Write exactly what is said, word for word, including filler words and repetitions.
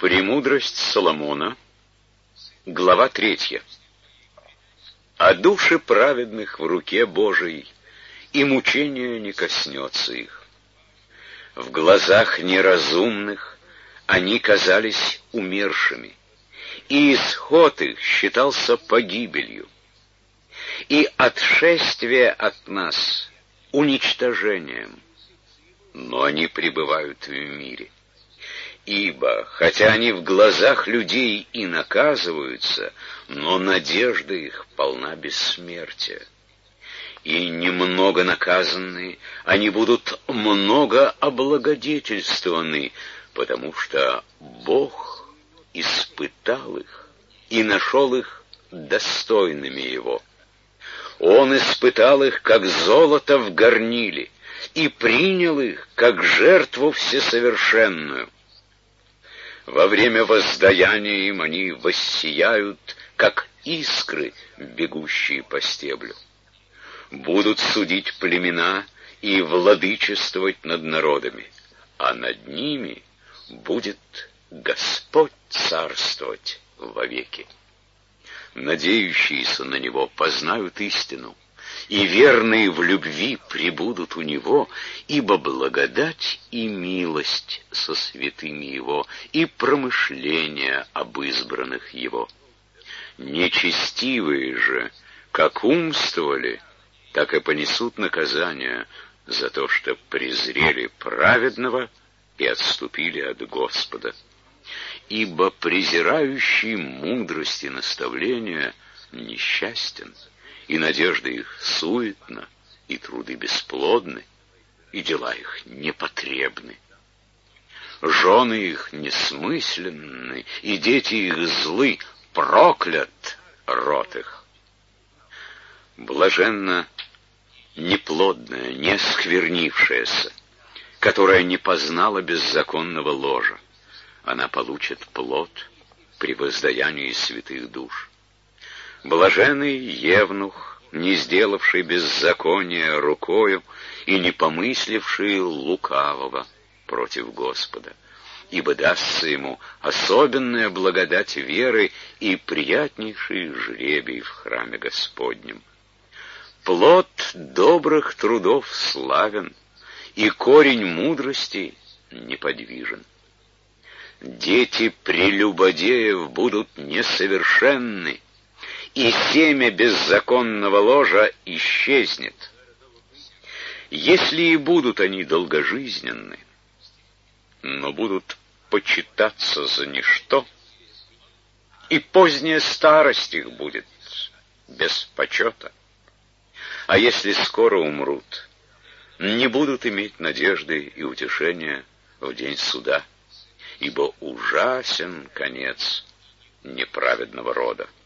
Премудрость Соломона, глава третья. О душе праведных в руке Божией, и мучения не коснется их. В глазах неразумных они казались умершими, и исход их считался погибелью, и отшествие от нас уничтожением, но они пребывают в мире. Ибо, хотя они в глазах людей и наказываются, но надежда их полна бессмертия. И немного наказанные, они будут много облагодетельствованы, потому что Бог испытал их и нашел их достойными Его. Он испытал их, как золото в горниле, и принял их, как жертву всесовершенную. Во время воздаяния им они воссияют, как искры, бегущие по стеблю. Будут судить племена и владычествовать над народами, а над ними будет Господь царствовать вовеки. Надеющиеся на Него познают истину, и верные в любви пребудут у Него, ибо благодать и милость со святыми Его, и промышления об избранных Его. Нечестивые же, как умствовали, так и понесут наказание за то, что презрели праведного и отступили от Господа. Ибо презирающий мудрость и наставления несчастен, и надежда их суетна, и труды бесплодны, и дела их непотребны. Жены их несмысленны, и дети их злы, проклят род их. Блаженна неплодная, не сквернившаяся, которая не познала беззаконного ложа. Она получит плод при воздаянии святых душ. Блаженный евнух, не сделавший беззакония рукою и не помысливший лукавого против Господа, ибо дастся ему особенная благодать веры и приятнейший жребий в храме Господнем. Плод добрых трудов славен, и корень мудрости неподвижен. Дети прелюбодеев будут несовершенны, и семя беззаконного ложа исчезнет. Если и будут они долгожизненны, но будут почитаться за ничто, и поздняя старость их будет без почета. А если скоро умрут, не будут иметь надежды и утешения в день суда, ибо ужасен конец неправедного рода.